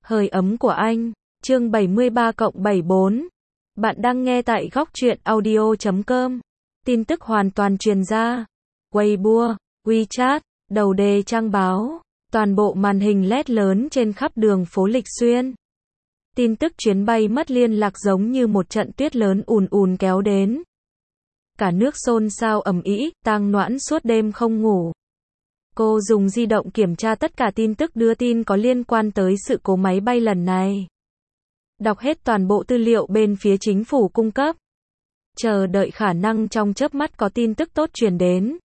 Hơi ấm của anh, chương 73/74. Bạn đang nghe tại góc truyện audio.com. Tin tức hoàn toàn truyền ra. Weibo, WeChat, đầu đề trang báo, toàn bộ màn hình LED lớn trên khắp đường phố Lịch Xuyên. Tin tức chuyến bay mất liên lạc giống như một trận tuyết lớn ùn ùn kéo đến. Cả nước xôn xao ầm ĩ, Tang Noãn suốt đêm không ngủ. Cô dùng di động kiểm tra tất cả tin tức đưa tin có liên quan tới sự cố máy bay lần này. Đọc hết toàn bộ tư liệu bên phía chính phủ cung cấp. Chờ đợi khả năng trong chớp mắt có tin tức tốt truyền đến.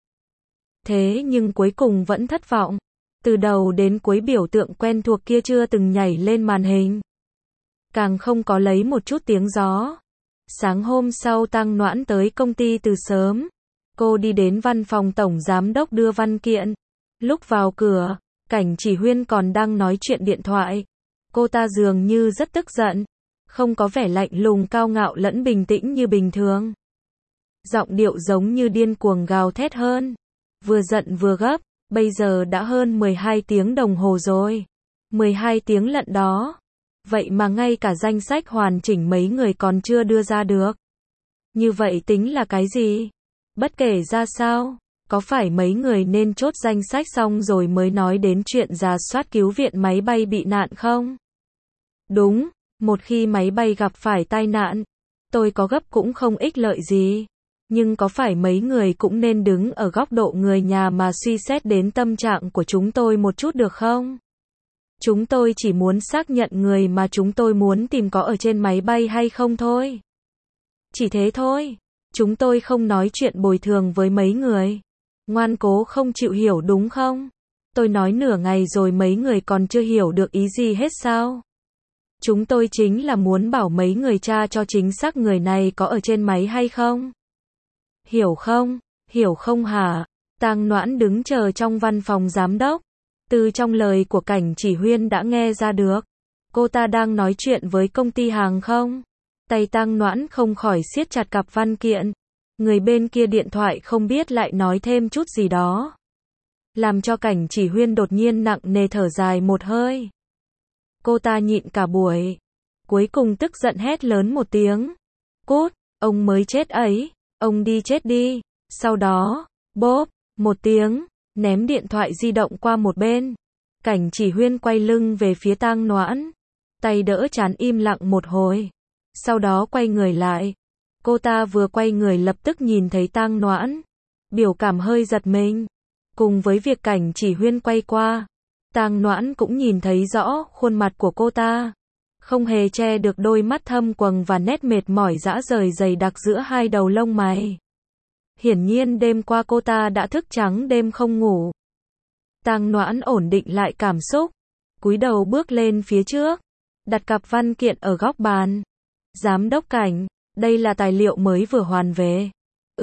Thế nhưng cuối cùng vẫn thất vọng. Từ đầu đến cuối biểu tượng quen thuộc kia chưa từng nhảy lên màn hình. Càng không có lấy một chút tiếng gió. Sáng hôm sau Tang Noãn tới công ty từ sớm. Cô đi đến văn phòng tổng giám đốc đưa văn kiện. Lúc vào cửa, Cảnh Chỉ Huyên còn đang nói chuyện điện thoại. Cô ta dường như rất tức giận, không có vẻ lạnh lùng cao ngạo lẫn bình tĩnh như bình thường. Giọng điệu giống như điên cuồng gào thét hơn. Vừa giận vừa gấp, bây giờ đã hơn 12 tiếng đồng hồ rồi. 12 tiếng lận đó. Vậy mà ngay cả danh sách hoàn chỉnh mấy người còn chưa đưa ra được. Như vậy tính là cái gì? Bất kể ra sao, có phải mấy người nên chốt danh sách xong rồi mới nói đến chuyện rà soát cứu viện máy bay bị nạn không? Đúng, một khi máy bay gặp phải tai nạn, tôi có gấp cũng không ích lợi gì. Nhưng có phải mấy người cũng nên đứng ở góc độ người nhà mà suy xét đến tâm trạng của chúng tôi một chút được không? Chúng tôi chỉ muốn xác nhận người mà chúng tôi muốn tìm có ở trên máy bay hay không thôi. Chỉ thế thôi. Chúng tôi không nói chuyện bồi thường với mấy người. Ngoan cố không chịu hiểu đúng không? Tôi nói nửa ngày rồi mấy người còn chưa hiểu được ý gì hết sao? Chúng tôi chính là muốn bảo mấy người tra cho chính xác người này có ở trên máy hay không? Hiểu không? Hiểu không hả? Tang Noãn đứng chờ trong văn phòng giám đốc. Từ trong lời của Cảnh Chỉ Huyên đã nghe ra được. Cô ta đang nói chuyện với công ty hàng không? Tay Tang Noãn không khỏi siết chặt cặp văn kiện. Người bên kia điện thoại không biết lại nói thêm chút gì đó. Làm cho Cảnh Chỉ Huyên đột nhiên nặng nề thở dài một hơi. Cô ta nhịn cả buổi. Cuối cùng tức giận hét lớn một tiếng. Cút, ông mới chết ấy, ông đi chết đi. Sau đó, bốp, một tiếng, ném điện thoại di động qua một bên. Cảnh Chỉ Huyên quay lưng về phía Tang Noãn. Tay đỡ trán im lặng một hồi. Sau đó quay người lại. Cô ta vừa quay người lập tức nhìn thấy Tang Noãn. Biểu cảm hơi giật mình. Cùng với việc Cảnh Chỉ Huyên quay qua, Tang Noãn cũng nhìn thấy rõ khuôn mặt của cô ta. Không hề che được đôi mắt thâm quầng và nét mệt mỏi rã rời dày đặc giữa hai đầu lông mày. Hiển nhiên đêm qua cô ta đã thức trắng đêm không ngủ. Tang Noãn ổn định lại cảm xúc. Cúi đầu bước lên phía trước. Đặt cặp văn kiện ở góc bàn. Giám đốc Cảnh, đây là tài liệu mới vừa hoàn về.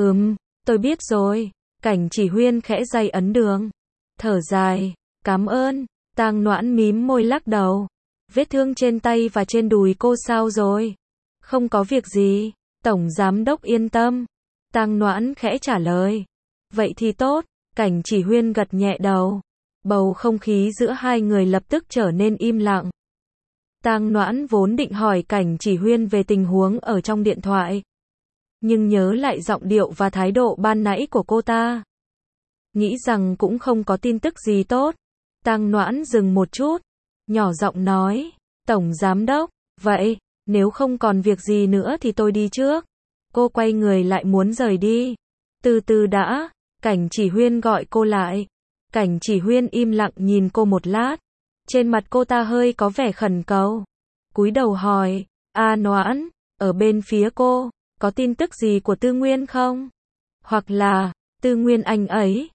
Tôi biết rồi. Cảnh Chỉ Huyên khẽ day ấn đường. Thở dài. Cảm ơn. Tang Noãn mím môi lắc đầu. Vết thương trên tay và trên đùi cô sao rồi? Không có việc gì. Tổng giám đốc yên tâm. Tang Noãn khẽ trả lời. Vậy thì tốt. Cảnh Chỉ Huyên gật nhẹ đầu. Bầu không khí giữa hai người lập tức trở nên im lặng. Tang Noãn vốn định hỏi Cảnh Chỉ Huyên về tình huống ở trong điện thoại. Nhưng nhớ lại giọng điệu và thái độ ban nãy của cô ta. Nghĩ rằng cũng không có tin tức gì tốt. Tang Noãn dừng một chút. Nhỏ giọng nói. Tổng giám đốc, vậy, nếu không còn việc gì nữa thì tôi đi trước. Cô quay người lại muốn rời đi. Từ từ đã. Cảnh Chỉ Huyên gọi cô lại. Cảnh Chỉ Huyên im lặng nhìn cô một lát. Trên mặt cô ta hơi có vẻ khẩn cầu. Cúi đầu hỏi. Noãn, ở bên phía cô, có tin tức gì của Tư Nguyên không? Hoặc là, Tư Nguyên anh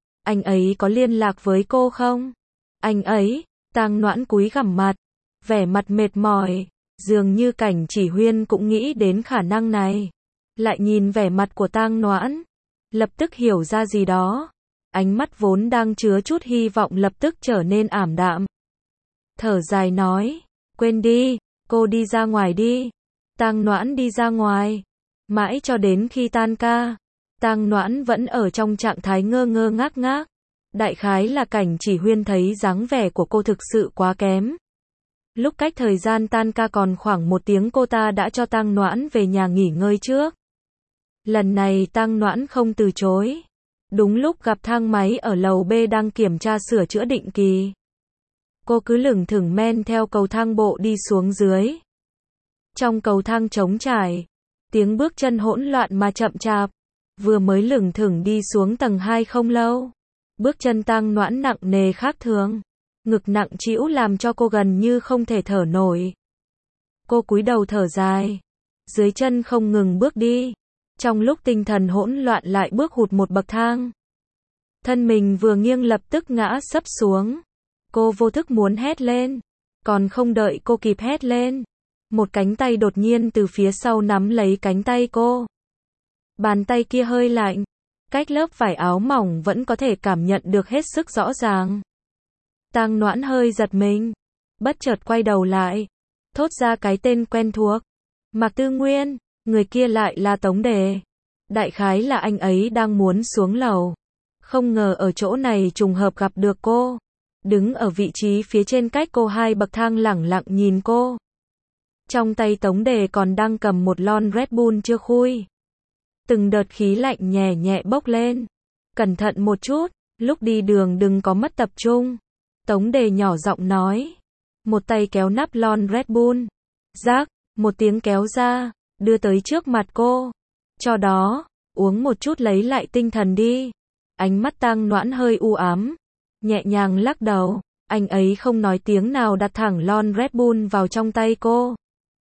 ấy có liên lạc với cô không? Anh ấy, Tang Noãn cúi gằm mặt, vẻ mặt mệt mỏi, dường như Cảnh Chỉ Huyên cũng nghĩ đến khả năng này. Lại nhìn vẻ mặt của Tang Noãn, lập tức hiểu ra gì đó. Ánh mắt vốn đang chứa chút hy vọng lập tức trở nên ảm đạm. Thở dài nói, quên đi, cô đi ra ngoài đi. Tang Noãn đi ra ngoài. Mãi cho đến khi tan ca, Tang Noãn vẫn ở trong trạng thái ngơ ngơ ngác ngác. Đại khái là Cảnh Chỉ Huyên thấy dáng vẻ của cô thực sự quá kém. Lúc cách thời gian tan ca còn khoảng 1 tiếng cô ta đã cho Tang Noãn về nhà nghỉ ngơi trước. Lần này Tang Noãn không từ chối. Đúng lúc gặp thang máy ở lầu B đang kiểm tra sửa chữa định kỳ. Cô cứ lững thững men theo cầu thang bộ đi xuống dưới. Trong cầu thang trống trải, tiếng bước chân hỗn loạn mà chậm chạp. Vừa mới lững thững đi xuống tầng 2 không lâu, bước chân Tang Noãn nặng nề khác thường, ngực nặng trĩu làm cho cô gần như không thể thở nổi. Cô cúi đầu thở dài, dưới chân không ngừng bước đi, trong lúc tinh thần hỗn loạn lại bước hụt một bậc thang. Thân mình vừa nghiêng lập tức ngã sấp xuống. Cô vô thức muốn hét lên, còn không đợi cô kịp hét lên, một cánh tay đột nhiên từ phía sau nắm lấy cánh tay cô. Bàn tay kia hơi lạnh, cách lớp vải áo mỏng vẫn có thể cảm nhận được hết sức rõ ràng. Tang Noãn hơi giật mình, bất chợt quay đầu lại, thốt ra cái tên quen thuộc. Mạc Tư Nguyên, người kia lại là Tống Đề. Đại khái là anh ấy đang muốn xuống lầu. Không ngờ ở chỗ này trùng hợp gặp được cô. Đứng ở vị trí phía trên cách cô 2 bậc thang lẳng lặng nhìn cô. Trong tay Tống Đề còn đang cầm một lon Red Bull chưa khui. Từng đợt khí lạnh nhẹ nhẹ bốc lên. Cẩn thận một chút, lúc đi đường đừng có mất tập trung. Tống Đề nhỏ giọng nói. Một tay kéo nắp lon Red Bull. Rác, một tiếng kéo ra, đưa tới trước mặt cô. Cho đó, uống một chút lấy lại tinh thần đi. Ánh mắt Tang Noãn hơi u ám, nhẹ nhàng lắc đầu. Anh ấy không nói tiếng nào đặt thẳng lon Red Bull vào trong tay cô.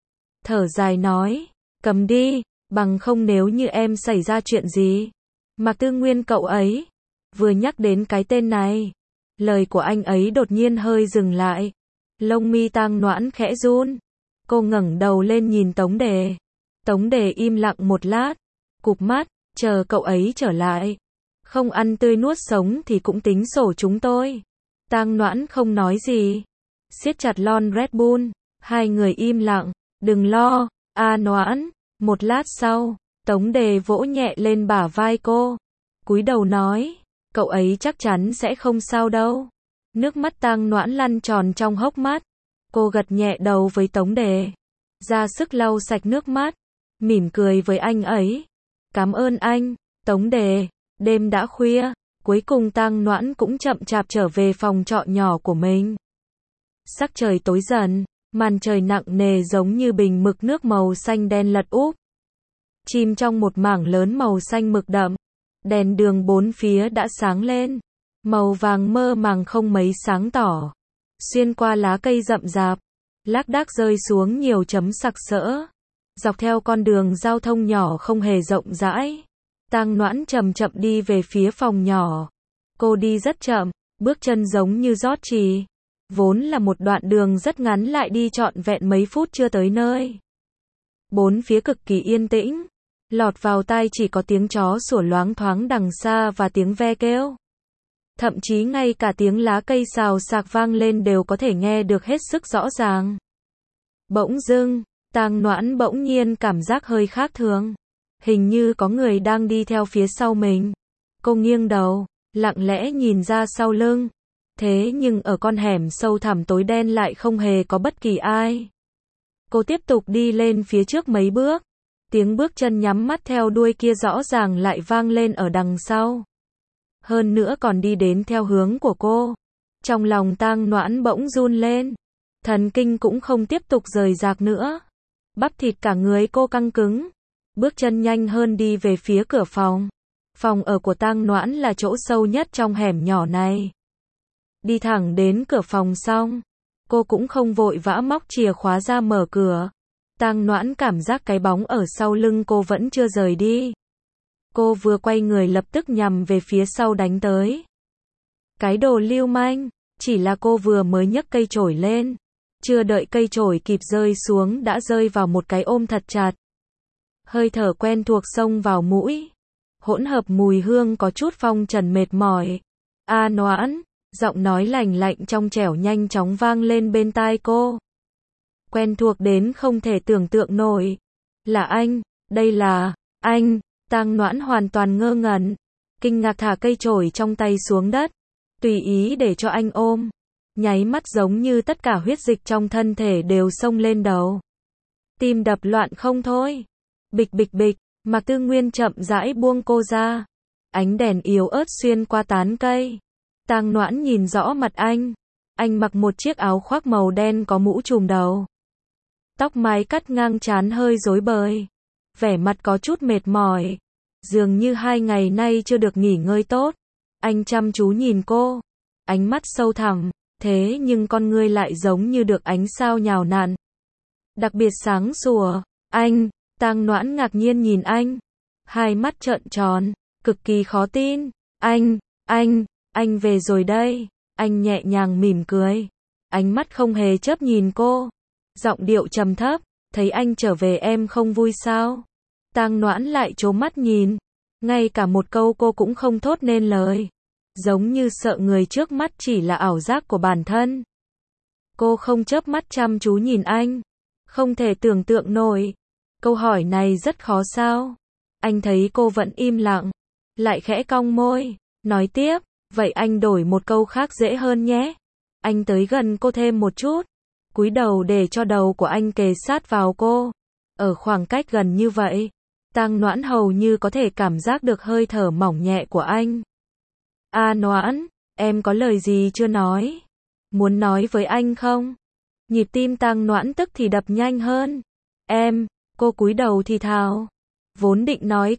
Thở dài nói, cầm đi, bằng không nếu như em xảy ra chuyện gì. Mạc Tư Nguyên cậu ấy. Vừa nhắc đến cái tên này, lời của anh ấy đột nhiên hơi dừng lại. Lông mi Tang Noãn khẽ run. Cô ngẩng đầu lên nhìn Tống Đề. Tống Đề im lặng một lát, cụp mắt, chờ cậu ấy trở lại. Không ăn tươi nuốt sống thì cũng tính sổ chúng tôi. Tang Noãn không nói gì, siết chặt lon Red Bull. Hai người im lặng. Đừng lo, Noãn. Một lát sau, Tống Đề vỗ nhẹ lên bả vai cô, cúi đầu nói, cậu ấy chắc chắn sẽ không sao đâu. Nước mắt Tang Noãn lăn tròn trong hốc mắt. Cô gật nhẹ đầu với Tống Đề, ra sức lau sạch nước mắt, mỉm cười với anh ấy. Cảm ơn anh, Tống Đề. Đêm đã khuya, cuối cùng Tang Noãn cũng chậm chạp trở về phòng trọ nhỏ của mình. Sắc trời tối dần, màn trời nặng nề giống như bình mực nước màu xanh đen lật úp. Chìm trong một mảng lớn màu xanh mực đậm. Đèn đường bốn phía đã sáng lên, màu vàng mơ màng không mấy sáng tỏ. Xuyên qua lá cây rậm rạp, lác đác rơi xuống nhiều chấm sặc sỡ. Dọc theo con đường giao thông nhỏ không hề rộng rãi, Tang Noãn chậm chậm đi về phía phòng nhỏ. Cô đi rất chậm, bước chân giống như rót trì. Vốn là một đoạn đường rất ngắn lại đi trọn vẹn mấy phút chưa tới nơi. Bốn phía cực kỳ yên tĩnh, lọt vào tai chỉ có tiếng chó sủa loáng thoáng đằng xa và tiếng ve kêu. Thậm chí ngay cả tiếng lá cây xào xạc vang lên đều có thể nghe được hết sức rõ ràng. Bỗng dưng, Tang Noãn bỗng nhiên cảm giác hơi khác thường. Hình như có người đang đi theo phía sau mình. Cô nghiêng đầu, lặng lẽ nhìn ra sau lưng. Thế nhưng ở con hẻm sâu thẳm tối đen lại không hề có bất kỳ ai. Cô tiếp tục đi lên phía trước mấy bước. Tiếng bước chân nhắm mắt theo đuôi kia rõ ràng lại vang lên ở đằng sau. Hơn nữa còn đi đến theo hướng của cô. Trong lòng Tang Noãn bỗng run lên. Thần kinh cũng không tiếp tục rời rạc nữa. Bắp thịt cả người cô căng cứng. Bước chân nhanh hơn đi về phía cửa phòng. Phòng ở của Tang Noãn là chỗ sâu nhất trong hẻm nhỏ này. Đi thẳng đến cửa phòng xong, cô cũng không vội vã móc chìa khóa ra mở cửa. Tang Noãn cảm giác cái bóng ở sau lưng cô vẫn chưa rời đi. Cô vừa quay người lập tức nhằm về phía sau đánh tới. Cái đồ lưu manh, chỉ là cô vừa mới nhấc cây chổi lên. Chưa đợi cây chổi kịp rơi xuống đã rơi vào một cái ôm thật chặt. Hơi thở quen thuộc xông vào mũi. Hỗn hợp mùi hương có chút phong trần mệt mỏi. Noãn, giọng nói lành lạnh trong trẻo nhanh chóng vang lên bên tai cô. Quen thuộc đến không thể tưởng tượng nổi. Là anh, đây là anh. Tang Noãn hoàn toàn ngơ ngẩn, kinh ngạc thả cây chổi trong tay xuống đất, tùy ý để cho anh ôm. nháy mắt giống như tất cả huyết dịch trong thân thể đều xông lên đầu. Tim đập loạn không thôi. Bịch bịch bịch, Mạc Tư Nguyên chậm rãi buông cô ra. Ánh đèn yếu ớt xuyên qua tán cây. Tang Noãn nhìn rõ mặt anh. Anh mặc một chiếc áo khoác màu đen có mũ trùm đầu. Tóc mái cắt ngang trán hơi rối bời. Vẻ mặt có chút mệt mỏi. Dường như 2 ngày nay chưa được nghỉ ngơi tốt. Anh chăm chú nhìn cô. Ánh mắt sâu thẳm. Thế nhưng con ngươi lại giống như được ánh sao nhào nặn. Đặc biệt sáng sủa. Anh, Tang Noãn ngạc nhiên nhìn anh. Hai mắt trợn tròn. Cực kỳ khó tin. Anh về rồi đây. Anh nhẹ nhàng mỉm cười. Ánh mắt không hề chớp nhìn cô. Giọng điệu trầm thấp. Thấy anh trở về em không vui sao? Tang Noãn lại trố mắt nhìn. Ngay cả một câu cô cũng không thốt nên lời. Giống như sợ người trước mắt chỉ là ảo giác của bản thân. Cô không chớp mắt chăm chú nhìn anh. Không thể tưởng tượng nổi. Câu hỏi này rất khó sao? Anh thấy cô vẫn im lặng. Lại khẽ cong môi. Nói tiếp. Vậy anh đổi một câu khác dễ hơn nhé. Anh tới gần cô thêm một chút. Cúi đầu để cho đầu của anh kề sát vào cô. Ở khoảng cách gần như vậy, Tang Noãn hầu như có thể cảm giác được hơi thở mỏng nhẹ của anh. Noãn, em có lời gì chưa nói? Muốn nói với anh không? Nhịp tim Tang Noãn tức thì đập nhanh hơn. Cô cúi đầu thì thào. Vốn định nói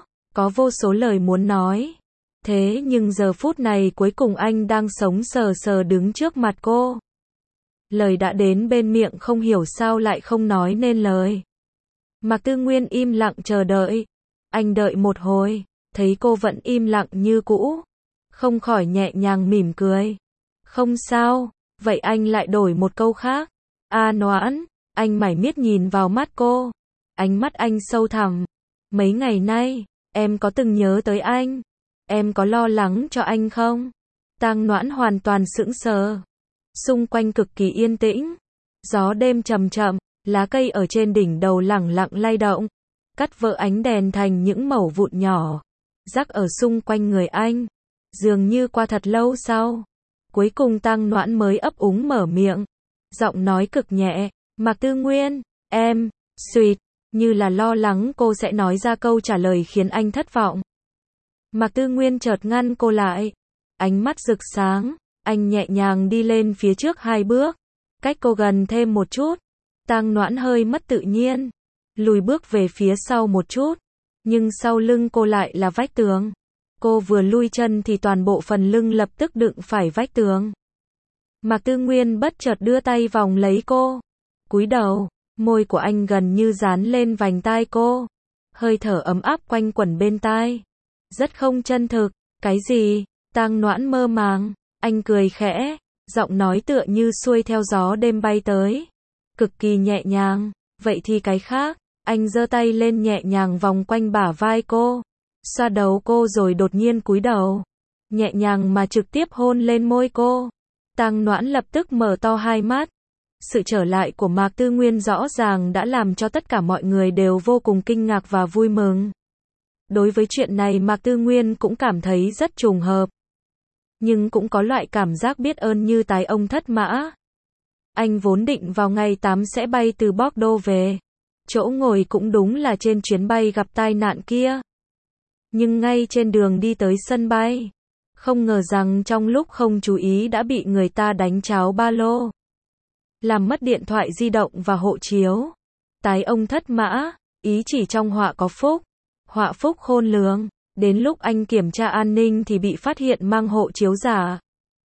có vô số lời muốn nói. Thế nhưng giờ phút này cuối cùng anh đang sống sờ sờ đứng trước mặt cô. Lời đã đến bên miệng không hiểu sao lại không nói nên lời. Mạc Tư Nguyên im lặng chờ đợi. Anh đợi một hồi, thấy cô vẫn im lặng như cũ. Không khỏi nhẹ nhàng mỉm cười. Không sao, vậy anh lại đổi một câu khác. Noãn, anh mải miết nhìn vào mắt cô. Ánh mắt anh sâu thẳm. Mấy ngày nay, em có từng nhớ tới anh? Em có lo lắng cho anh không? Tang Noãn hoàn toàn sững sờ. Xung quanh cực kỳ yên tĩnh. Gió đêm chậm chậm, lá cây ở trên đỉnh đầu lẳng lặng lay động. Cắt vỡ ánh đèn thành những mẩu vụn nhỏ. Rắc ở xung quanh người anh. Dường như qua thật lâu sau. Cuối cùng Tang Noãn mới ấp úng mở miệng. Giọng nói cực nhẹ. Mạc Tư Nguyên, em, suýt, như là lo lắng cô sẽ nói ra câu trả lời khiến anh thất vọng. Mạc Tư Nguyên chợt ngăn cô lại. Ánh mắt rực sáng. Anh nhẹ nhàng đi lên phía trước 2 bước. Cách cô gần thêm một chút. Tang Noãn hơi mất tự nhiên. Lùi bước về phía sau một chút. Nhưng sau lưng cô lại là vách tường. Cô vừa lui chân thì toàn bộ phần lưng lập tức đụng phải vách tường. Mạc Tư Nguyên bất chợt đưa tay vòng lấy cô. Cúi đầu, môi của anh gần như dán lên vành tai cô. Hơi thở ấm áp quanh quẩn bên tai. Rất không chân thực. Cái gì? Tang Noãn mơ màng. Anh cười khẽ, giọng nói tựa như xuôi theo gió đêm bay tới. Cực kỳ nhẹ nhàng. Vậy thì cái khác. Anh giơ tay lên nhẹ nhàng vòng quanh bả vai cô. Xoa đầu cô rồi đột nhiên cúi đầu. Nhẹ nhàng mà trực tiếp hôn lên môi cô. Tang Noãn lập tức mở to hai mắt. Sự trở lại của Mạc Tư Nguyên rõ ràng đã làm cho tất cả mọi người đều vô cùng kinh ngạc và vui mừng. Đối với chuyện này Mạc Tư Nguyên cũng cảm thấy rất trùng hợp. Nhưng cũng có loại cảm giác biết ơn như tái ông thất mã. Anh vốn định vào ngày 8 sẽ bay từ Bordeaux về. Chỗ ngồi cũng đúng là trên chuyến bay gặp tai nạn kia. Nhưng ngay trên đường đi tới sân bay, không ngờ rằng trong lúc không chú ý đã bị người ta đánh tráo ba lô. Làm mất điện thoại di động và hộ chiếu. Tái ông thất mã, ý chỉ trong họa có phúc. Họa phúc khôn lường. Đến lúc anh kiểm tra an ninh thì bị phát hiện mang hộ chiếu giả.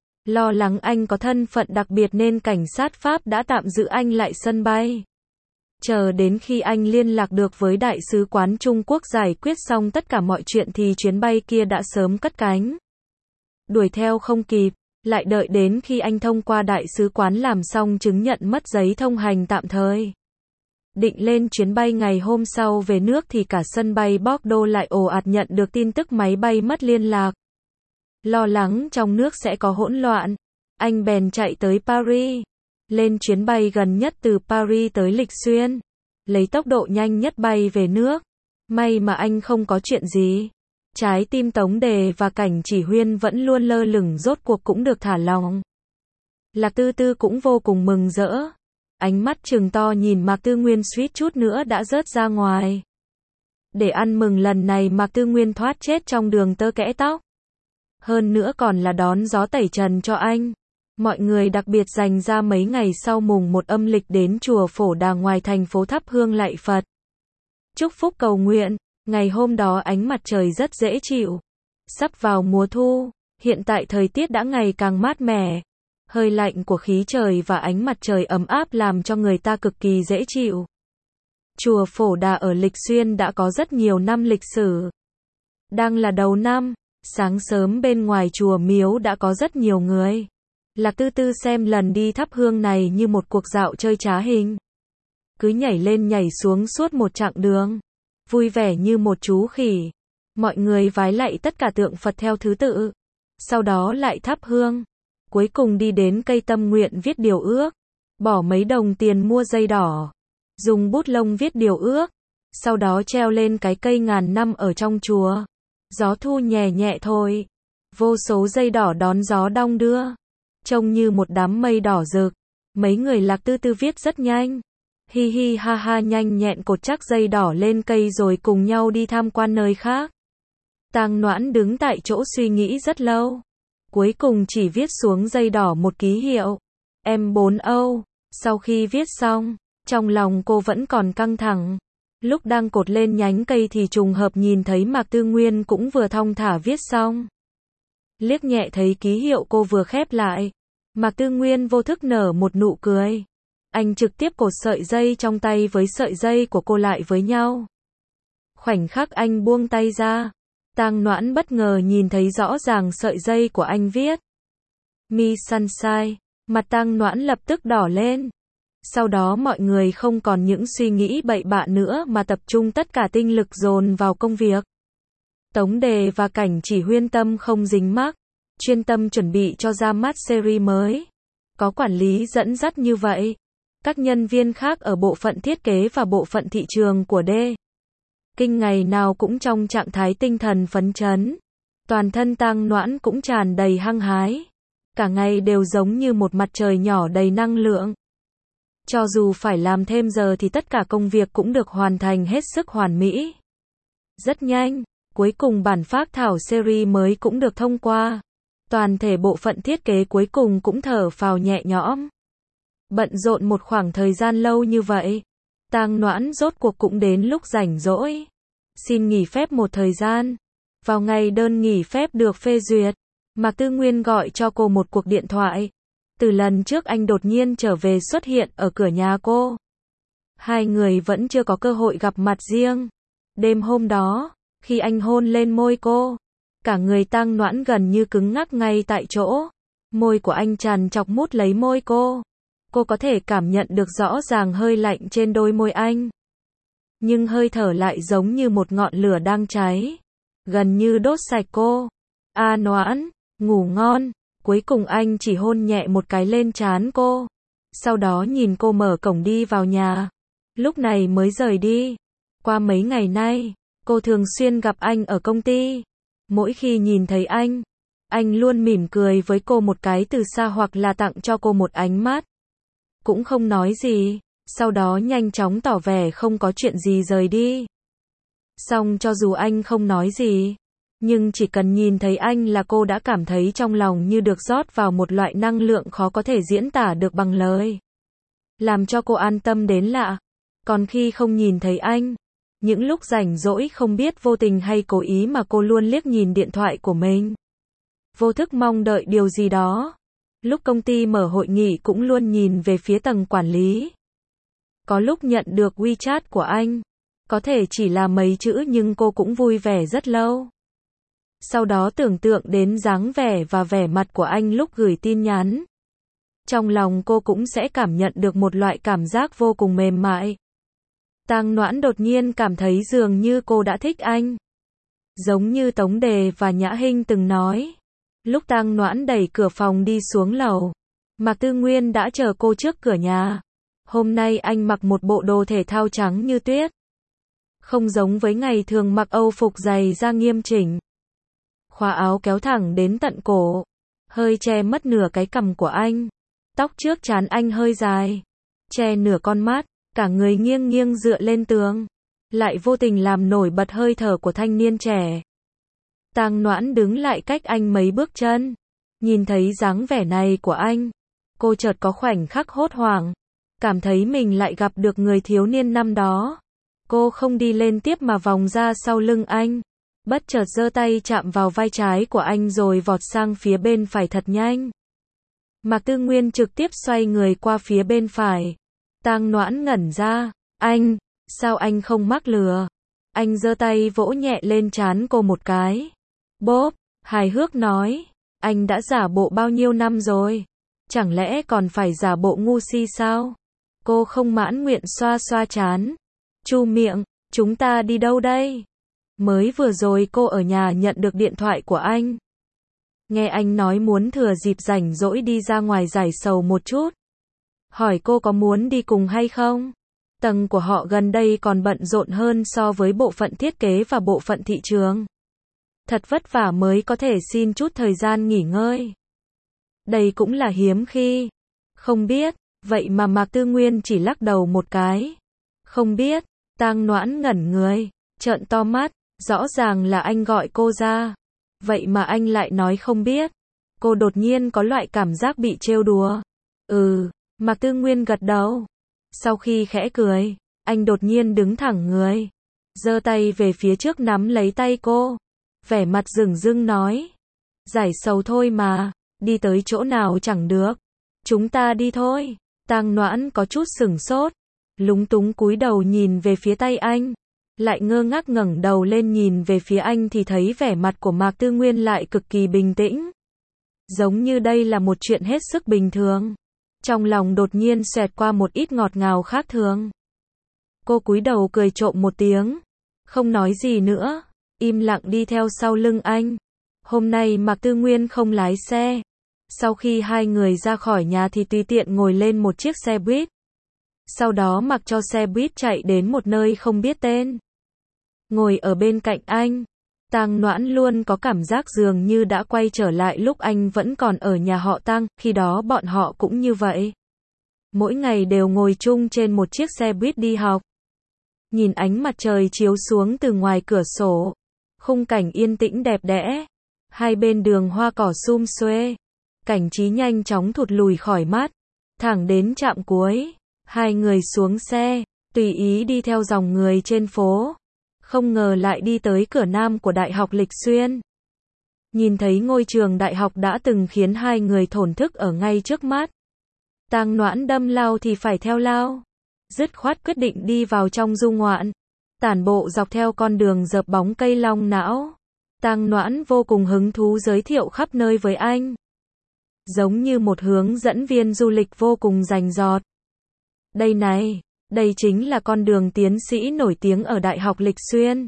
Lo lắng anh có thân phận đặc biệt nên cảnh sát Pháp đã tạm giữ anh lại sân bay. Chờ đến khi anh liên lạc được với Đại sứ quán Trung Quốc giải quyết xong tất cả mọi chuyện thì chuyến bay kia đã sớm cất cánh. Đuổi theo không kịp, lại đợi đến khi anh thông qua Đại sứ quán làm xong chứng nhận mất giấy thông hành tạm thời. Định lên chuyến bay ngày hôm sau về nước thì cả sân bay Bordeaux lại ồ ạt nhận được tin tức máy bay mất liên lạc. Lo lắng trong nước sẽ có hỗn loạn, anh bèn chạy tới Paris. Lên chuyến bay gần nhất từ Paris tới Lịch Xuyên. Lấy tốc độ nhanh nhất bay về nước. May mà anh không có chuyện gì. Trái tim Tống Đề và Cảnh Chỉ Huyên vẫn luôn lơ lửng rốt cuộc cũng được thả lỏng. Lạc Tư Tư cũng vô cùng mừng rỡ. Ánh mắt trừng to nhìn Mạc Tư Nguyên suýt chút nữa đã rớt ra ngoài. Để ăn mừng lần này Mạc Tư Nguyên thoát chết trong đường tơ kẽ tóc. Hơn nữa còn là đón gió tẩy trần cho anh. Mọi người đặc biệt dành ra mấy ngày sau mùng 1 âm lịch đến chùa Phổ Đà ngoài thành phố thắp hương lạy Phật. Chúc phúc cầu nguyện. Ngày hôm đó ánh mặt trời rất dễ chịu. Sắp vào mùa thu, hiện tại thời tiết đã ngày càng mát mẻ. Hơi lạnh của khí trời và ánh mặt trời ấm áp làm cho người ta cực kỳ dễ chịu. Chùa Phổ Đà ở Lịch Xuyên đã có rất nhiều năm lịch sử. Đang là đầu năm, sáng sớm bên ngoài chùa miếu đã có rất nhiều người. Lạc Tư Tư xem lần đi thắp hương này như một cuộc dạo chơi trá hình. Cứ nhảy lên nhảy xuống suốt một chặng đường. Vui vẻ như một chú khỉ. Mọi người vái lạy tất cả tượng Phật theo thứ tự. Sau đó lại thắp hương. Cuối cùng đi đến cây tâm nguyện viết điều ước. Bỏ mấy đồng tiền mua dây đỏ. Dùng bút lông viết điều ước. Sau đó treo lên cái cây ngàn năm ở trong chùa. Gió thu nhẹ nhẹ thôi. Vô số dây đỏ đón gió đong đưa. Trông như một đám mây đỏ rực. Mấy người Lạc Tư Tư viết rất nhanh. Hi hi ha ha nhanh nhẹn cột chắc dây đỏ lên cây rồi cùng nhau đi tham quan nơi khác. Tang Noãn đứng tại chỗ suy nghĩ rất lâu. Cuối cùng chỉ viết xuống dây đỏ một ký hiệu. M4 Âu. Sau khi viết xong, trong lòng cô vẫn còn căng thẳng. Lúc đang cột lên nhánh cây thì trùng hợp nhìn thấy Mạc Tư Nguyên cũng vừa thong thả viết xong. Liếc nhẹ thấy ký hiệu cô vừa khép lại. Mạc Tư Nguyên vô thức nở một nụ cười. Anh trực tiếp cột sợi dây trong tay với sợi dây của cô lại với nhau. Khoảnh khắc anh buông tay ra. Tang Noãn bất ngờ nhìn thấy rõ ràng sợi dây của anh viết. Mi Sunshine. Mặt Tang Noãn lập tức đỏ lên. Sau đó mọi người không còn những suy nghĩ bậy bạ nữa mà tập trung tất cả tinh lực dồn vào công việc. Tống Đề và Cảnh Chỉ huyên tâm không dính mắc. Chuyên tâm chuẩn bị cho ra mắt series mới. Có quản lý dẫn dắt như vậy. Các nhân viên khác ở bộ phận thiết kế và bộ phận thị trường của D. Kinh ngày nào cũng trong trạng thái tinh thần phấn chấn. Toàn thân Tang Noãn cũng tràn đầy hăng hái. Cả ngày đều giống như một mặt trời nhỏ đầy năng lượng. Cho dù phải làm thêm giờ thì tất cả công việc cũng được hoàn thành hết sức hoàn mỹ. Rất nhanh, cuối cùng bản phác thảo series mới cũng được thông qua. Toàn thể bộ phận thiết kế cuối cùng cũng thở phào nhẹ nhõm. Bận rộn một khoảng thời gian lâu như vậy, Tang Noãn rốt cuộc cũng đến lúc rảnh rỗi. Xin nghỉ phép một thời gian. Vào ngày đơn nghỉ phép được phê duyệt, Mạc Tư Nguyên gọi cho cô một cuộc điện thoại. Từ lần trước anh đột nhiên trở về xuất hiện ở cửa nhà cô. Hai người vẫn chưa có cơ hội gặp mặt riêng. Đêm hôm đó, khi anh hôn lên môi cô, cả người Tang Noãn gần như cứng ngắc ngay tại chỗ. Môi của anh tràn trọc mút lấy môi cô. Cô có thể cảm nhận được rõ ràng hơi lạnh trên đôi môi anh. Nhưng hơi thở lại giống như một ngọn lửa đang cháy. Gần như đốt sạch cô. A Noãn, ngủ ngon. Cuối cùng anh chỉ hôn nhẹ một cái lên trán cô. Sau đó nhìn cô mở cổng đi vào nhà. Lúc này mới rời đi. Qua mấy ngày nay, cô thường xuyên gặp anh ở công ty. Mỗi khi nhìn thấy anh luôn mỉm cười với cô một cái từ xa hoặc là tặng cho cô một ánh mắt. Cũng không nói gì, sau đó nhanh chóng tỏ vẻ không có chuyện gì rời đi. Xong cho dù anh không nói gì, nhưng chỉ cần nhìn thấy anh là cô đã cảm thấy trong lòng như được rót vào một loại năng lượng khó có thể diễn tả được bằng lời. Làm cho cô an tâm đến lạ. Còn khi không nhìn thấy anh, những lúc rảnh rỗi không biết vô tình hay cố ý mà cô luôn liếc nhìn điện thoại của mình. Vô thức mong đợi điều gì đó. Lúc công ty mở hội nghị cũng luôn nhìn về phía tầng quản lý. Có lúc nhận được WeChat của anh. Có thể chỉ là mấy chữ nhưng cô cũng vui vẻ rất lâu. Sau đó tưởng tượng đến dáng vẻ và vẻ mặt của anh lúc gửi tin nhắn. Trong lòng cô cũng sẽ cảm nhận được một loại cảm giác vô cùng mềm mại. Tang Noãn đột nhiên cảm thấy dường như cô đã thích anh. Giống như Tống Đề và Nhã Hinh từng nói. Lúc Tang Noãn đẩy cửa phòng đi xuống lầu, Mạc Tư Nguyên đã chờ cô trước cửa nhà. Hôm nay anh mặc một bộ đồ thể thao trắng như tuyết. Không giống với ngày thường mặc Âu phục dày da nghiêm chỉnh. Khóa áo kéo thẳng đến tận cổ, hơi che mất nửa cái cằm của anh. Tóc trước trán anh hơi dài, che nửa con mắt, cả người nghiêng nghiêng dựa lên tường, lại vô tình làm nổi bật hơi thở của thanh niên trẻ. Tang Noãn đứng lại cách anh mấy bước chân, nhìn thấy dáng vẻ này của anh, cô chợt có khoảnh khắc hốt hoảng, cảm thấy mình lại gặp được người thiếu niên năm đó. Cô không đi lên tiếp mà vòng ra sau lưng anh, bất chợt giơ tay chạm vào vai trái của anh rồi vọt sang phía bên phải thật nhanh. Mạc Tư Nguyên trực tiếp xoay người qua phía bên phải. Tang Noãn ngẩn ra, anh, sao anh không mắc lừa? Anh giơ tay vỗ nhẹ lên trán cô một cái. Bốp, hài hước nói, anh đã giả bộ bao nhiêu năm rồi? Chẳng lẽ còn phải giả bộ ngu si sao? Cô không mãn nguyện xoa xoa trán. Chu miệng, chúng ta đi đâu đây? Mới vừa rồi cô ở nhà nhận được điện thoại của anh. Nghe anh nói muốn thừa dịp rảnh rỗi đi ra ngoài giải sầu một chút. Hỏi cô có muốn đi cùng hay không? Tầng của họ gần đây còn bận rộn hơn so với bộ phận thiết kế và bộ phận thị trường. Thật vất vả mới có thể xin chút thời gian nghỉ ngơi. Đây cũng là hiếm khi. Không biết, vậy mà Mạc Tư Nguyên chỉ lắc đầu một cái. Không biết, Tang Noãn ngẩn người, trợn to mắt, rõ ràng là anh gọi cô ra. Vậy mà anh lại nói không biết. Cô đột nhiên có loại cảm giác bị trêu đùa. Mạc Tư Nguyên gật đầu. Sau khi khẽ cười, anh đột nhiên đứng thẳng người, giơ tay về phía trước nắm lấy tay cô, vẻ mặt dửng dưng nói, giải sầu thôi mà, đi tới chỗ nào chẳng được, chúng ta đi thôi. Tang Noãn có chút sửng sốt, lúng túng cúi đầu nhìn về phía tay anh, lại ngơ ngác ngẩng đầu lên nhìn về phía anh thì thấy vẻ mặt của Mạc Tư Nguyên lại cực kỳ bình tĩnh, giống như đây là một chuyện hết sức bình thường. Trong lòng đột nhiên xẹt qua một ít ngọt ngào khác thường. Cô cúi đầu cười trộm một tiếng, không nói gì nữa, im lặng đi theo sau lưng anh. Hôm nay Mạc Tư Nguyên không lái xe. Sau khi hai người ra khỏi nhà thì tùy tiện ngồi lên một chiếc xe buýt. Sau đó mặc cho xe buýt chạy đến một nơi không biết tên. Ngồi ở bên cạnh anh, Tang Noãn luôn có cảm giác dường như đã quay trở lại lúc anh vẫn còn ở nhà họ Tang, khi đó bọn họ cũng như vậy. Mỗi ngày đều ngồi chung trên một chiếc xe buýt đi học. Nhìn ánh mặt trời chiếu xuống từ ngoài cửa sổ, khung cảnh yên tĩnh đẹp đẽ, hai bên đường hoa cỏ sum xuê, cảnh trí nhanh chóng thụt lùi khỏi mắt, thẳng đến trạm cuối, hai người xuống xe, tùy ý đi theo dòng người trên phố. Không ngờ lại đi tới cửa nam của Đại học Lịch Xuyên. Nhìn thấy ngôi trường đại học đã từng khiến hai người thổn thức ở ngay trước mắt. Tang Noãn đâm lao thì phải theo lao. Dứt khoát quyết định đi vào trong du ngoạn. Tản bộ dọc theo con đường dợp bóng cây long não. Tang Noãn vô cùng hứng thú giới thiệu khắp nơi với anh. Giống như một hướng dẫn viên du lịch vô cùng rành rọt. Đây này. Đây chính là con đường tiến sĩ nổi tiếng ở Đại học Lịch Xuyên.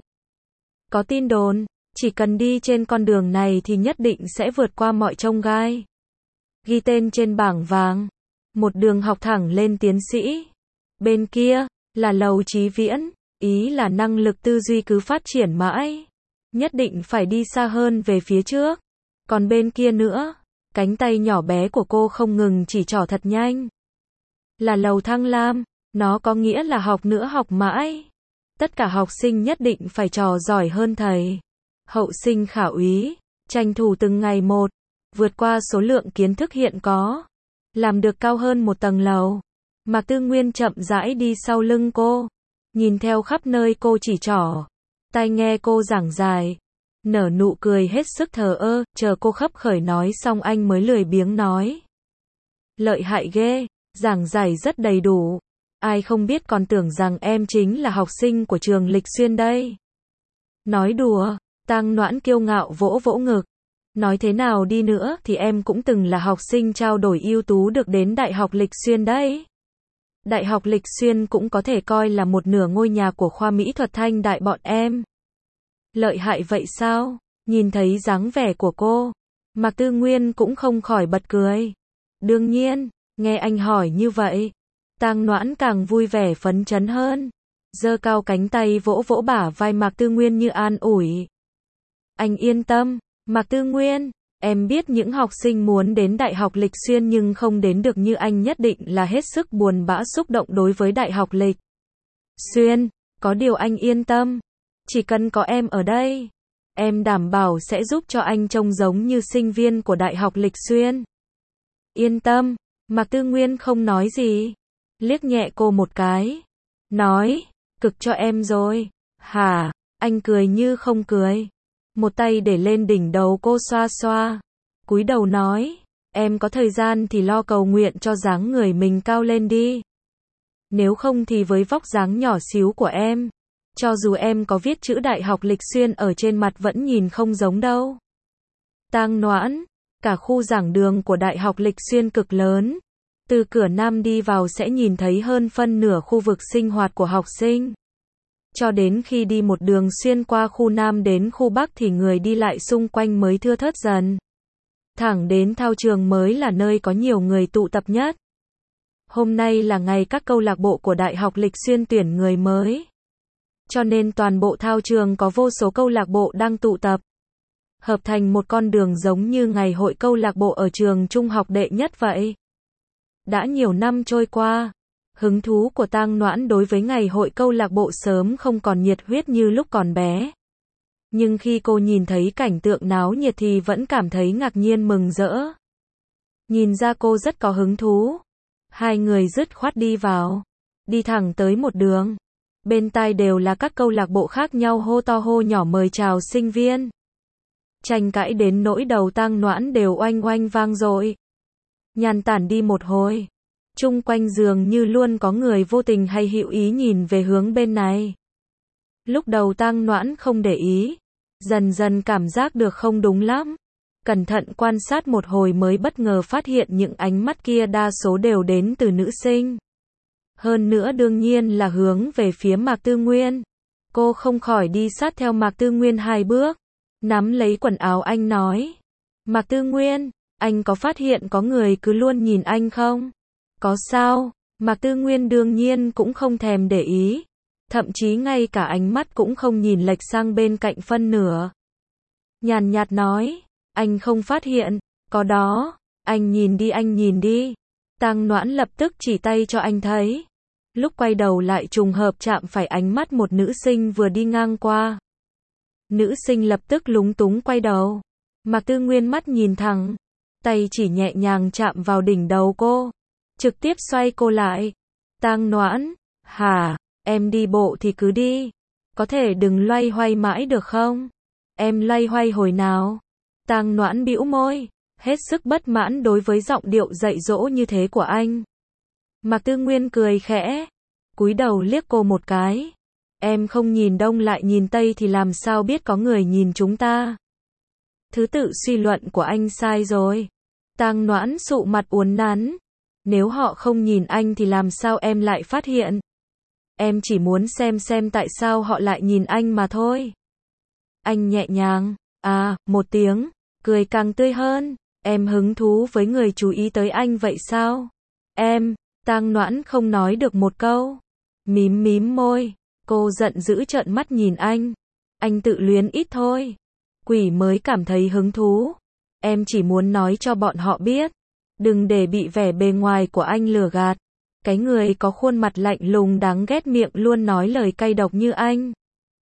Có tin đồn, chỉ cần đi trên con đường này thì nhất định sẽ vượt qua mọi chông gai. Ghi tên trên bảng vàng, một đường học thẳng lên tiến sĩ. Bên kia, là lầu Chí Viễn, ý là năng lực tư duy cứ phát triển mãi. Nhất định phải đi xa hơn về phía trước. Còn bên kia nữa, cánh tay nhỏ bé của cô không ngừng chỉ trỏ thật nhanh. Là lầu Thăng Lam. Nó có nghĩa là học nữa học mãi. Tất cả học sinh nhất định phải trò giỏi hơn thầy. Hậu sinh khảo úy, tranh thủ từng ngày một, vượt qua số lượng kiến thức hiện có. Làm được cao hơn một tầng lầu. Mạc Tư Nguyên chậm rãi đi sau lưng cô. Nhìn theo khắp nơi cô chỉ trỏ. Tai nghe cô giảng giải. Nở nụ cười hết sức thờ ơ, chờ cô khấp khởi nói xong anh mới lười biếng nói. Lợi hại ghê, giảng giải rất đầy đủ. Ai không biết còn tưởng rằng em chính là học sinh của trường Lịch Xuyên đây. Nói đùa, Tang Noãn kiêu ngạo vỗ vỗ ngực. Nói thế nào đi nữa thì em cũng từng là học sinh trao đổi ưu tú được đến Đại học Lịch Xuyên đấy. Đại học Lịch Xuyên cũng có thể coi là một nửa ngôi nhà của khoa mỹ thuật Thanh Đại bọn em. Lợi hại vậy sao? Nhìn thấy dáng vẻ của cô, Mạc Tư Nguyên cũng không khỏi bật cười. Đương nhiên, nghe anh hỏi như vậy, Tang Noãn càng vui vẻ phấn chấn hơn, giơ cao cánh tay vỗ vỗ bả vai Mạc Tư Nguyên như an ủi. Anh yên tâm, Mạc Tư Nguyên, Em biết những học sinh muốn đến Đại học Lịch Xuyên nhưng không đến được như anh nhất định là hết sức buồn bã xúc động đối với Đại học Lịch Xuyên. Có điều anh yên tâm. Chỉ cần có em ở đây, em đảm bảo sẽ giúp cho anh trông giống như sinh viên của Đại học Lịch Xuyên. Yên tâm. Mạc Tư Nguyên không nói gì. Liếc nhẹ cô một cái. Nói, cực cho em rồi. Hả? Anh cười như không cười. Một tay để lên đỉnh đầu cô xoa xoa. Cúi đầu nói, em có thời gian thì lo cầu nguyện cho dáng người mình cao lên đi. Nếu không thì với vóc dáng nhỏ xíu của em, cho dù em có viết chữ Đại học Lịch Xuyên ở trên mặt vẫn nhìn không giống đâu. Tang Noãn, cả khu giảng đường của Đại học Lịch Xuyên cực lớn. Từ cửa Nam đi vào sẽ nhìn thấy hơn phân nửa khu vực sinh hoạt của học sinh. Cho đến khi đi một đường xuyên qua khu Nam đến khu Bắc thì người đi lại xung quanh mới thưa thớt dần. Thẳng đến thao trường mới là nơi có nhiều người tụ tập nhất. Hôm nay là ngày các câu lạc bộ của Đại học Lịch Xuyên tuyển người mới. Cho nên toàn bộ thao trường có vô số câu lạc bộ đang tụ tập. Hợp thành một con đường giống như ngày hội câu lạc bộ ở trường trung học đệ nhất vậy. Đã nhiều năm trôi qua, hứng thú của Tang Noãn đối với ngày hội câu lạc bộ sớm không còn nhiệt huyết như lúc còn bé. Nhưng khi cô nhìn thấy cảnh tượng náo nhiệt thì vẫn cảm thấy ngạc nhiên mừng rỡ. Nhìn ra cô rất có hứng thú. Hai người dứt khoát đi vào. Đi thẳng tới một đường. Bên tai đều là các câu lạc bộ khác nhau hô to hô nhỏ mời chào sinh viên. Tranh cãi đến nỗi đầu Tang Noãn đều oanh oanh vang dội. Nhàn tản đi một hồi. Chung quanh dường như luôn có người vô tình hay hữu ý nhìn về hướng bên này. Lúc đầu Tang Noãn không để ý. Dần dần cảm giác được không đúng lắm. Cẩn thận quan sát một hồi mới bất ngờ phát hiện những ánh mắt kia đa số đều đến từ nữ sinh. Hơn nữa đương nhiên là hướng về phía Mạc Tư Nguyên. Cô không khỏi đi sát theo Mạc Tư Nguyên 2 bước. Nắm lấy quần áo anh nói. Mạc Tư Nguyên, anh có phát hiện có người cứ luôn nhìn anh không? Có sao? Mạc Tư Nguyên đương nhiên cũng không thèm để ý. Thậm chí ngay cả ánh mắt cũng không nhìn lệch sang bên cạnh phân nửa. Nhàn nhạt nói. Anh không phát hiện. Có đó. Anh nhìn đi, anh nhìn đi. Tang Noãn lập tức chỉ tay cho anh thấy. Lúc quay đầu lại trùng hợp chạm phải ánh mắt một nữ sinh vừa đi ngang qua. Nữ sinh lập tức lúng túng quay đầu. Mạc Tư Nguyên mắt nhìn thẳng. Tay chỉ nhẹ nhàng chạm vào đỉnh đầu cô. Trực tiếp xoay cô lại. Tang Noãn, hả, em đi bộ thì cứ đi. Có thể đừng loay hoay mãi được không? Em loay hoay hồi nào? Tang Noãn bĩu môi, hết sức bất mãn đối với giọng điệu dạy dỗ như thế của anh. Mạc Tư Nguyên cười khẽ, cúi đầu liếc cô một cái. Em không nhìn đông lại nhìn tây thì làm sao biết có người nhìn chúng ta? Thứ tự suy luận của anh sai rồi. Tang Noãn sụ mặt uốn nắn. Nếu họ không nhìn anh thì làm sao em lại phát hiện? Em chỉ muốn xem tại sao họ lại nhìn anh mà thôi. Anh nhẹ nhàng, một tiếng, cười càng tươi hơn. Em hứng thú với người chú ý tới anh vậy sao? Em, Tang Noãn không nói được một câu. Mím môi, cô giận dữ trợn mắt nhìn anh. Anh tự luyến ít thôi. Quỷ mới cảm thấy hứng thú. Em chỉ muốn nói cho bọn họ biết. Đừng để bị vẻ bề ngoài của anh lừa gạt. Cái người có khuôn mặt lạnh lùng đáng ghét miệng luôn nói lời cay độc như anh.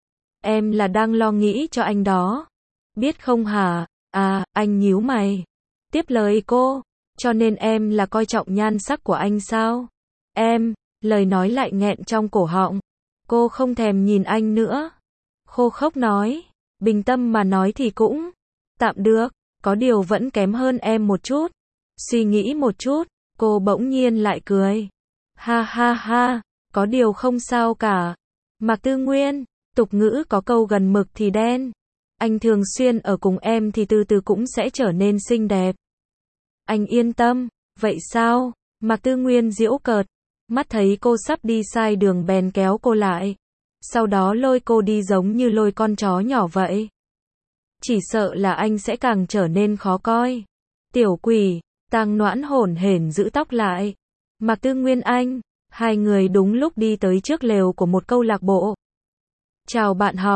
Em là đang lo nghĩ cho anh đó. Biết không hả? Anh nhíu mày. Tiếp lời cô. Cho nên em là coi trọng nhan sắc của anh sao? Em, lời nói lại nghẹn trong cổ họng. Cô không thèm nhìn anh nữa. Khô khốc nói. Bình tâm mà nói thì cũng tạm được. Có điều vẫn kém hơn em một chút. Suy nghĩ một chút, cô bỗng nhiên lại cười. Ha ha ha, có điều không sao cả. Mạc Tư Nguyên, tục ngữ có câu gần mực thì đen. Anh thường xuyên ở cùng em thì từ từ cũng sẽ trở nên xinh đẹp. Anh yên tâm, vậy sao? Mạc Tư Nguyên giễu cợt, mắt thấy cô sắp đi sai đường bèn kéo cô lại. Sau đó lôi cô đi giống như lôi con chó nhỏ vậy. Chỉ sợ là anh sẽ càng trở nên khó coi. Tiểu quỷ. Tang Noãn hổn hển giữ tóc lại. Mạc Tư Nguyên anh, hai người đúng lúc đi tới trước lều của một câu lạc bộ. Chào bạn học,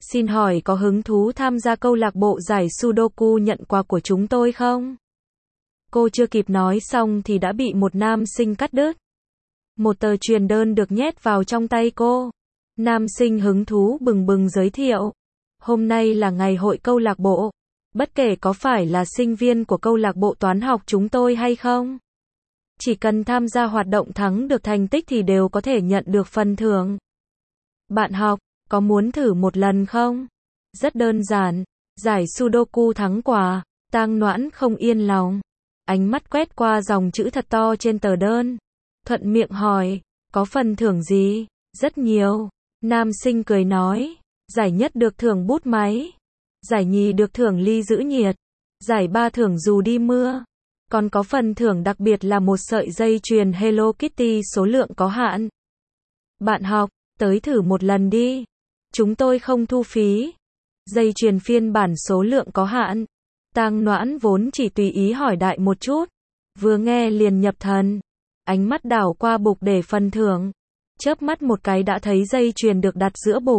Xin hỏi có hứng thú tham gia câu lạc bộ giải Sudoku nhận quà của chúng tôi không? Cô chưa kịp nói xong thì đã bị một nam sinh cắt đứt. Một tờ truyền đơn được nhét vào trong tay cô. Nam sinh hứng thú bừng bừng giới thiệu. Hôm nay là ngày hội câu lạc bộ. Bất kể có phải là sinh viên của câu lạc bộ toán học chúng tôi hay không. Chỉ cần tham gia hoạt động thắng được thành tích thì đều có thể nhận được phần thưởng. Bạn học, có muốn thử một lần không? Rất đơn giản. Giải Sudoku thắng quà. Tang Noãn không yên lòng. Ánh mắt quét qua dòng chữ thật to trên tờ đơn. Thuận miệng hỏi, có phần thưởng gì? Rất nhiều. Nam sinh cười nói, giải nhất được thưởng bút máy. Giải nhì được thưởng ly giữ nhiệt. Giải ba thưởng dù đi mưa. Còn có phần thưởng đặc biệt là một sợi dây chuyền Hello Kitty số lượng có hạn. Bạn học, tới thử một lần đi. Chúng tôi không thu phí. Dây chuyền phiên bản số lượng có hạn. Tang Noãn vốn chỉ tùy ý hỏi đại một chút. Vừa nghe liền nhập thần. Ánh mắt đảo qua bục để phần thưởng. Chớp mắt một cái đã thấy dây chuyền được đặt giữa bục.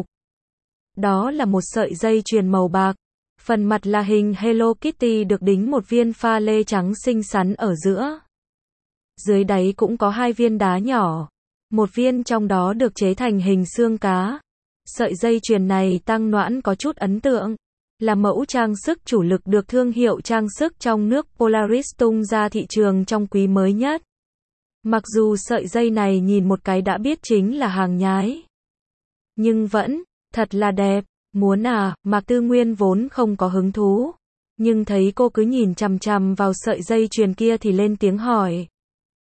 Đó là một sợi dây chuyền màu bạc. Phần mặt là hình Hello Kitty được đính một viên pha lê trắng xinh xắn ở giữa. Dưới đáy cũng có 2 viên đá nhỏ. Một viên trong đó được chế thành hình xương cá. Sợi dây chuyền này Tang Noãn có chút ấn tượng. Là mẫu trang sức chủ lực được thương hiệu trang sức trong nước Polaris tung ra thị trường trong quý mới nhất. Mặc dù sợi dây này nhìn một cái đã biết chính là hàng nhái. Nhưng vẫn, thật là đẹp. Muốn à, Mạc Tư Nguyên vốn không có hứng thú. Nhưng thấy cô cứ nhìn chằm chằm vào sợi dây chuyền kia thì lên tiếng hỏi.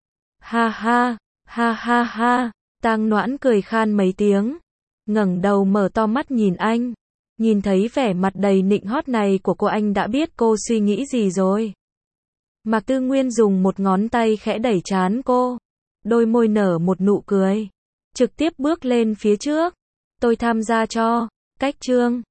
Ha ha, ha ha ha, Tang Noãn cười khan mấy tiếng. Ngẩng đầu mở to mắt nhìn anh. Nhìn thấy vẻ mặt đầy nịnh hót này của cô anh đã biết cô suy nghĩ gì rồi. Mạc Tư Nguyên dùng một ngón tay khẽ đẩy trán cô. Đôi môi nở một nụ cười. Trực tiếp bước lên phía trước. Tôi tham gia cho. Cách chương.